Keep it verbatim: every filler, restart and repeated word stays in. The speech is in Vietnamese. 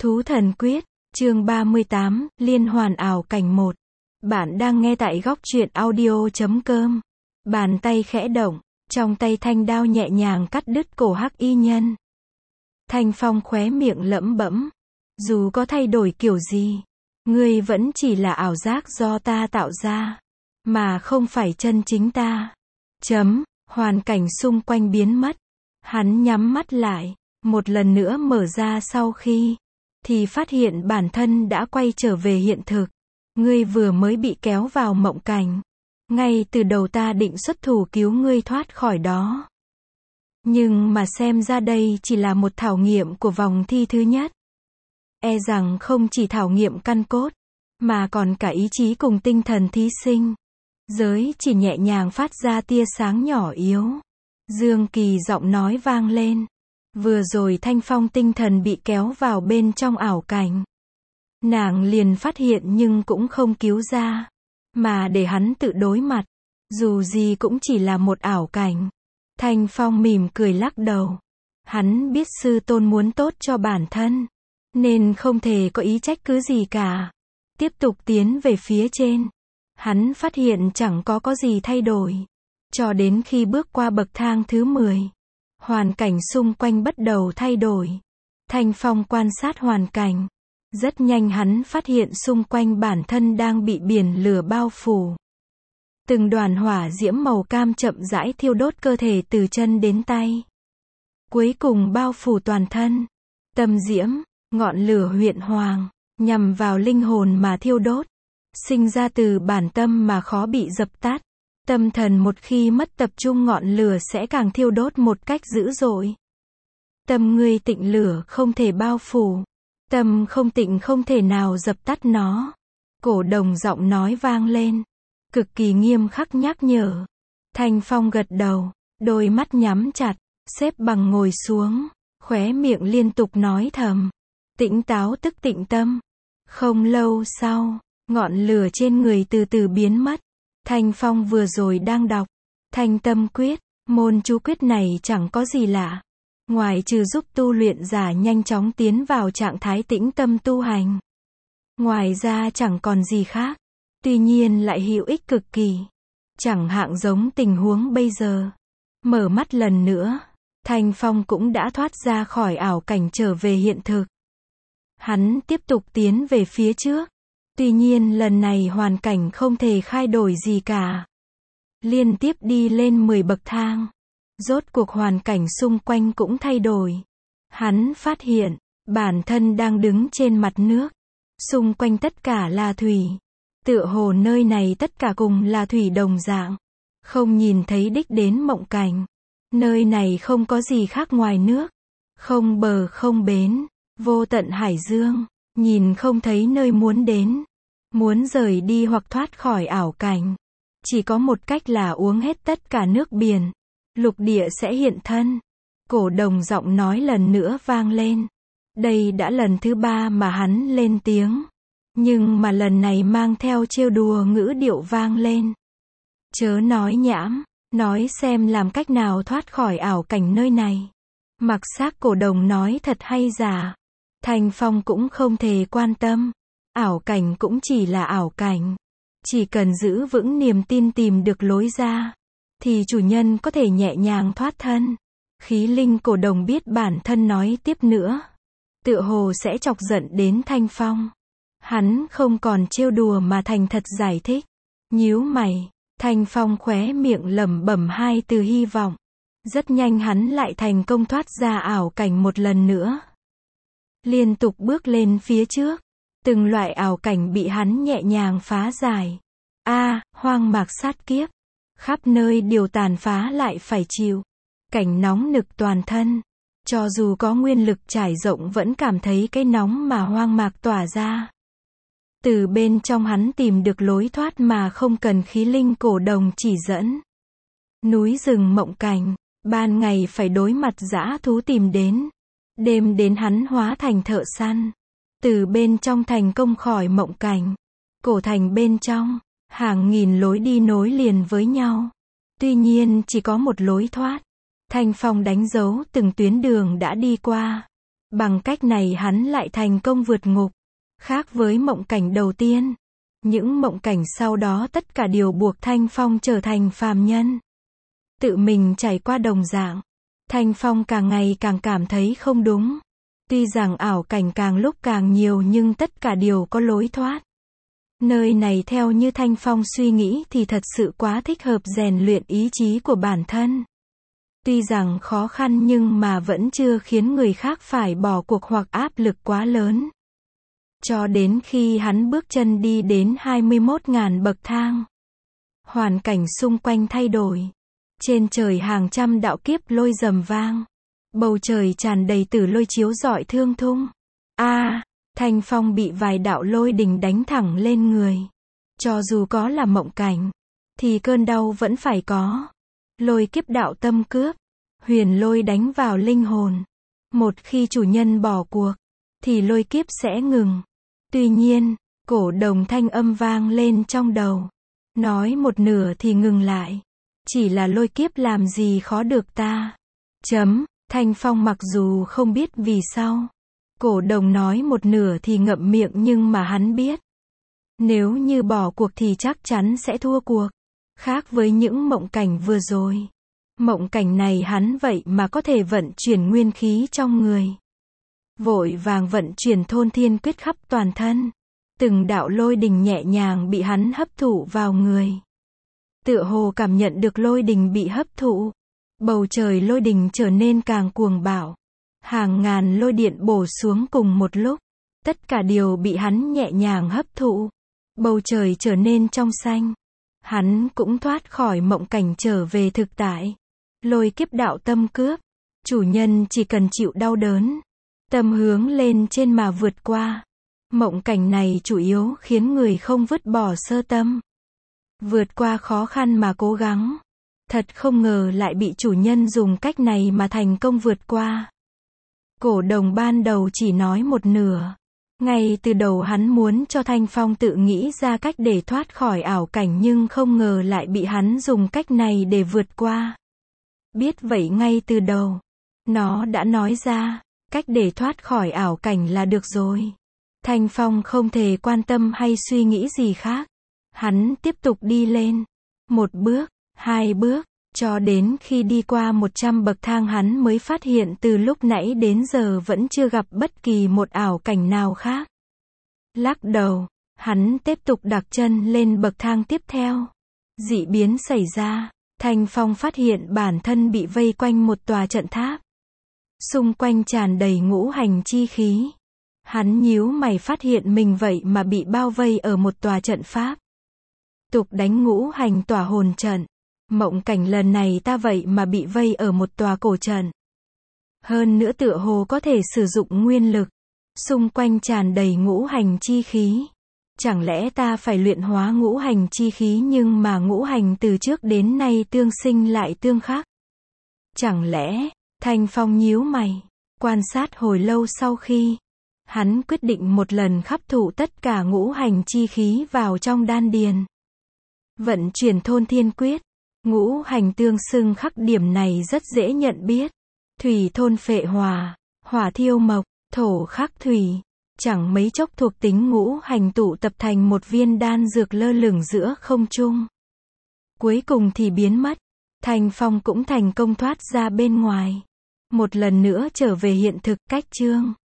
Thú thần quyết, chương ba mươi tám, liên hoàn ảo cảnh một. Bạn đang nghe tại góc truyện audio chấm com. Bàn tay khẽ động, trong tay thanh đao nhẹ nhàng cắt đứt cổ hắc y nhân. Thanh Phong khóe miệng lẩm bẩm, dù có thay đổi kiểu gì, ngươi vẫn chỉ là ảo giác do ta tạo ra, mà không phải chân chính ta. Chấm, hoàn cảnh xung quanh biến mất. Hắn nhắm mắt lại, một lần nữa mở ra sau khi thì phát hiện bản thân đã quay trở về hiện thực. Ngươi vừa mới bị kéo vào mộng cảnh. Ngay từ đầu ta định xuất thủ cứu ngươi thoát khỏi đó. Nhưng mà xem ra đây chỉ là một thảo nghiệm của vòng thi thứ nhất. E rằng không chỉ thảo nghiệm căn cốt, mà còn cả ý chí cùng tinh thần thí sinh. Giới chỉ nhẹ nhàng phát ra tia sáng nhỏ yếu. Dương Kỳ giọng nói vang lên. Vừa rồi Thanh Phong tinh thần bị kéo vào bên trong ảo cảnh. Nàng liền phát hiện nhưng cũng không cứu ra, mà để hắn tự đối mặt. Dù gì cũng chỉ là một ảo cảnh. Thanh Phong mỉm cười lắc đầu. Hắn biết sư tôn muốn tốt cho bản thân, nên không thể có ý trách cứ gì cả. Tiếp tục tiến về phía trên. Hắn phát hiện chẳng có có gì thay đổi. Cho đến khi bước qua bậc thang thứ mười. Hoàn cảnh xung quanh bắt đầu thay đổi. Thanh Phong quan sát hoàn cảnh. Rất nhanh hắn phát hiện xung quanh bản thân đang bị biển lửa bao phủ. Từng đoàn hỏa diễm màu cam chậm rãi thiêu đốt cơ thể từ chân đến tay. Cuối cùng bao phủ toàn thân. Tâm diễm, ngọn lửa huyện hoàng, nhằm vào linh hồn mà thiêu đốt. Sinh ra từ bản tâm mà khó bị dập tắt. Tâm thần một khi mất tập trung ngọn lửa sẽ càng thiêu đốt một cách dữ dội. Tâm ngươi tịnh lửa không thể bao phủ. Tâm không tịnh không thể nào dập tắt nó. Cổ đồng giọng nói vang lên. Cực kỳ nghiêm khắc nhắc nhở. Thanh Phong gật đầu, đôi mắt nhắm chặt, xếp bằng ngồi xuống, khóe miệng liên tục nói thầm. Tĩnh táo tức tịnh tâm. Không lâu sau, ngọn lửa trên người từ từ biến mất. Thanh Phong vừa rồi đang đọc Thanh Tâm Quyết, môn chú quyết này chẳng có gì lạ. Ngoài trừ giúp tu luyện giả nhanh chóng tiến vào trạng thái tĩnh tâm tu hành. Ngoài ra chẳng còn gì khác. Tuy nhiên lại hữu ích cực kỳ. Chẳng hạn giống tình huống bây giờ. Mở mắt lần nữa, Thanh Phong cũng đã thoát ra khỏi ảo cảnh trở về hiện thực. Hắn tiếp tục tiến về phía trước. Tuy nhiên lần này hoàn cảnh không thể thay đổi gì cả. Liên tiếp đi lên mười bậc thang. Rốt cuộc hoàn cảnh xung quanh cũng thay đổi. Hắn phát hiện, bản thân đang đứng trên mặt nước. Xung quanh tất cả là thủy. Tựa hồ nơi này tất cả cùng là thủy đồng dạng. Không nhìn thấy đích đến mộng cảnh. Nơi này không có gì khác ngoài nước. Không bờ không bến. Vô tận hải dương. Nhìn không thấy nơi muốn đến. Muốn rời đi hoặc thoát khỏi ảo cảnh. Chỉ có một cách là uống hết tất cả nước biển. Lục địa sẽ hiện thân. Cổ đồng giọng nói lần nữa vang lên. Đây đã lần thứ ba mà hắn lên tiếng. Nhưng mà lần này mang theo trêu đùa ngữ điệu vang lên. Chớ nói nhảm, nói xem làm cách nào thoát khỏi ảo cảnh nơi này. Mặc xác cổ đồng nói thật hay giả. Thanh Phong cũng không thể quan tâm. Ảo cảnh cũng chỉ là ảo cảnh. Chỉ cần giữ vững niềm tin tìm được lối ra, thì chủ nhân có thể nhẹ nhàng thoát thân. Khí linh cổ đồng biết bản thân nói tiếp nữa. Tựa hồ sẽ chọc giận đến Thanh Phong. Hắn không còn trêu đùa mà thành thật giải thích. Nhíu mày, Thanh Phong khóe miệng lẩm bẩm hai từ hy vọng. Rất nhanh hắn lại thành công thoát ra ảo cảnh một lần nữa. Liên tục bước lên phía trước. Từng loại ảo cảnh bị hắn nhẹ nhàng phá giải. A, à, hoang mạc sát kiếp. Khắp nơi đều tàn phá lại phải chịu. Cảnh nóng nực toàn thân. Cho dù có nguyên lực trải rộng vẫn cảm thấy cái nóng mà hoang mạc tỏa ra. Từ bên trong hắn tìm được lối thoát mà không cần khí linh cổ đồng chỉ dẫn. Núi rừng mộng cảnh. Ban ngày phải đối mặt dã thú tìm đến. Đêm đến hắn hóa thành thợ săn. Từ bên trong thành công khỏi mộng cảnh. Cổ thành bên trong. Hàng nghìn lối đi nối liền với nhau. Tuy nhiên chỉ có một lối thoát. Thanh Phong đánh dấu từng tuyến đường đã đi qua. Bằng cách này hắn lại thành công vượt ngục. Khác với mộng cảnh đầu tiên, những mộng cảnh sau đó tất cả đều buộc Thanh Phong trở thành phàm nhân. Tự mình trải qua đồng dạng, Thanh Phong càng ngày càng cảm thấy không đúng. Tuy rằng ảo cảnh càng lúc càng nhiều nhưng tất cả đều có lối thoát. Nơi này theo như Thanh Phong suy nghĩ thì thật sự quá thích hợp rèn luyện ý chí của bản thân. Tuy rằng khó khăn nhưng mà vẫn chưa khiến người khác phải bỏ cuộc hoặc áp lực quá lớn. Cho đến khi hắn bước chân đi đến hai mươi mốt nghìn bậc thang. Hoàn cảnh xung quanh thay đổi. Trên trời hàng trăm đạo kiếp lôi rầm vang. Bầu trời tràn đầy tử lôi chiếu rọi thương thung. A, à, Thanh Phong bị vài đạo lôi đình đánh thẳng lên người. Cho dù có là mộng cảnh, thì cơn đau vẫn phải có. Lôi kiếp đạo tâm cướp, huyền lôi đánh vào linh hồn. Một khi chủ nhân bỏ cuộc, thì lôi kiếp sẽ ngừng. Tuy nhiên, cổ đồng thanh âm vang lên trong đầu. Nói một nửa thì ngừng lại. Chỉ là lôi kiếp làm gì khó được ta. Chấm, Thanh Phong mặc dù không biết vì sao. Cổ đồng nói một nửa thì ngậm miệng nhưng mà hắn biết. Nếu như bỏ cuộc thì chắc chắn sẽ thua cuộc. Khác với những mộng cảnh vừa rồi. Mộng cảnh này hắn vậy mà có thể vận chuyển nguyên khí trong người. Vội vàng vận chuyển thôn thiên quyết khắp toàn thân. Từng đạo lôi đình nhẹ nhàng bị hắn hấp thụ vào người. Tựa hồ cảm nhận được lôi đình bị hấp thụ. Bầu trời lôi đình trở nên càng cuồng bạo. Hàng ngàn lôi điện bổ xuống cùng một lúc. Tất cả đều bị hắn nhẹ nhàng hấp thụ. Bầu trời trở nên trong xanh. Hắn cũng thoát khỏi mộng cảnh trở về thực tại. Lôi kiếp đạo tâm cướp. Chủ nhân chỉ cần chịu đau đớn. Tâm hướng lên trên mà vượt qua. Mộng cảnh này chủ yếu khiến người không vứt bỏ sơ tâm. Vượt qua khó khăn mà cố gắng. Thật không ngờ lại bị chủ nhân dùng cách này mà thành công vượt qua. Cổ đồng ban đầu chỉ nói một nửa. Ngay từ đầu hắn muốn cho Thanh Phong tự nghĩ ra cách để thoát khỏi ảo cảnh nhưng không ngờ lại bị hắn dùng cách này để vượt qua. Biết vậy ngay từ đầu, nó đã nói ra, cách để thoát khỏi ảo cảnh là được rồi. Thanh Phong không thể quan tâm hay suy nghĩ gì khác. Hắn tiếp tục đi lên. Một bước, hai bước, cho đến khi đi qua một trăm bậc thang hắn mới phát hiện từ lúc nãy đến giờ vẫn chưa gặp bất kỳ một ảo cảnh nào khác. Lắc đầu, hắn tiếp tục đặt chân lên bậc thang tiếp theo. Dị biến xảy ra, Thanh Phong phát hiện bản thân bị vây quanh một tòa trận tháp. Xung quanh tràn đầy ngũ hành chi khí. Hắn nhíu mày phát hiện mình vậy mà bị bao vây ở một tòa trận pháp. Tục đánh ngũ hành tỏa hồn trận. Mộng cảnh lần này ta vậy mà bị vây ở một tòa cổ trận. Hơn nữa tựa hồ có thể sử dụng nguyên lực. Xung quanh tràn đầy ngũ hành chi khí. Chẳng lẽ ta phải luyện hóa ngũ hành chi khí nhưng mà ngũ hành từ trước đến nay tương sinh lại tương khắc. Chẳng lẽ, Thanh Phong nhíu mày, quan sát hồi lâu sau khi, hắn quyết định một lần hấp thụ tất cả ngũ hành chi khí vào trong đan điền. Vận chuyển thôn thiên quyết, ngũ hành tương xưng khắc điểm này rất dễ nhận biết. Thủy thôn phệ hỏa, hỏa thiêu mộc, thổ khắc thủy. Chẳng mấy chốc thuộc tính ngũ hành tụ tập thành một viên đan dược lơ lửng giữa không trung. Cuối cùng thì biến mất. Thanh Phong cũng thành công thoát ra bên ngoài. Một lần nữa trở về hiện thực. Cách chương